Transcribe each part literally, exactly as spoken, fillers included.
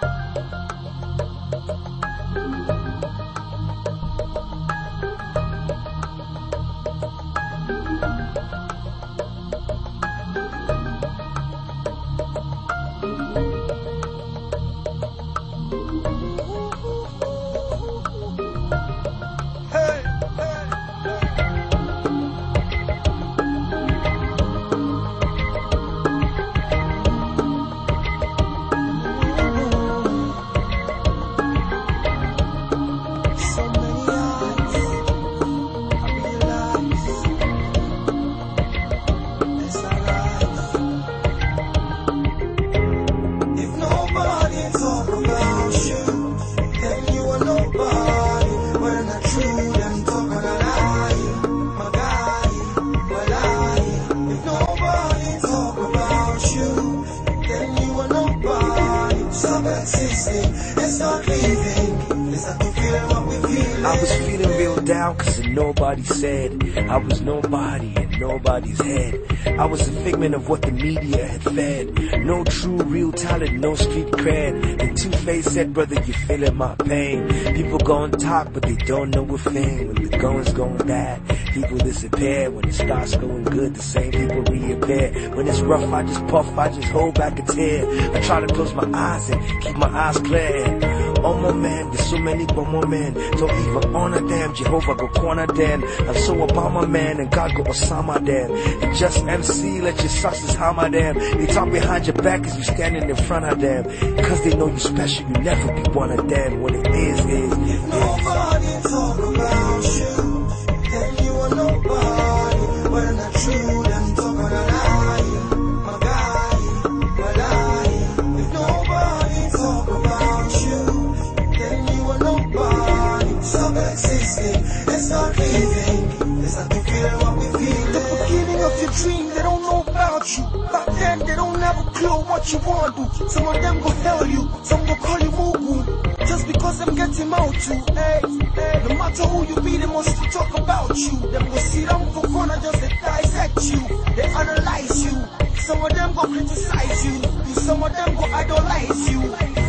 I was feeling real down cause nobody said I was nobody in nobody's head. I was a figment of what the media had fed. No true real talent, no street cred. And Two-Face said, brother, you feeling my pain. People gon' talk but they don't know a thing. When the going's going bad, people disappear. When it starts going good, the same people reappear. When it's rough, I just puff, I just hold back a tear. I try to close my eyes and keep my eyes clear. Oh my man, there's so many but more men. Don't even honor them, Jehovah go corner them. I'm so about my man and God go Osama them. And just M C, let your success hammer them. They talk behind your back as you standing in front of them. Cause they know you special, you never be one of them. What it is, is if nobody talk about you, then you are nobody. When the truth and talk on a lie, my guy, my lie. If nobody talk about you, then you are nobody. Stop existing, let's start living. Let's not be feeling what we feel. The beginning of your dream, they don't know about you. Back then, they don't have a clue what you want to do. Some of them go tell you, some go call you Mugu. Just because I'm getting out you, hey, hey. No matter who you be, they must talk about you. Them go sit down for corner just to dissect you. They analyze you. Some of them go criticize you. Some of them go idolize you.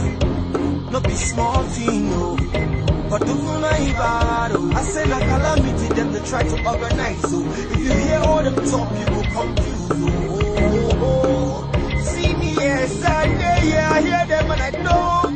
No be small thing, no. But do not even I say na calamity, them they try to organize. So if you hear all them talk, you go confused. Oh, oh, oh. See me, yes, I, yeah, I hear them and I know.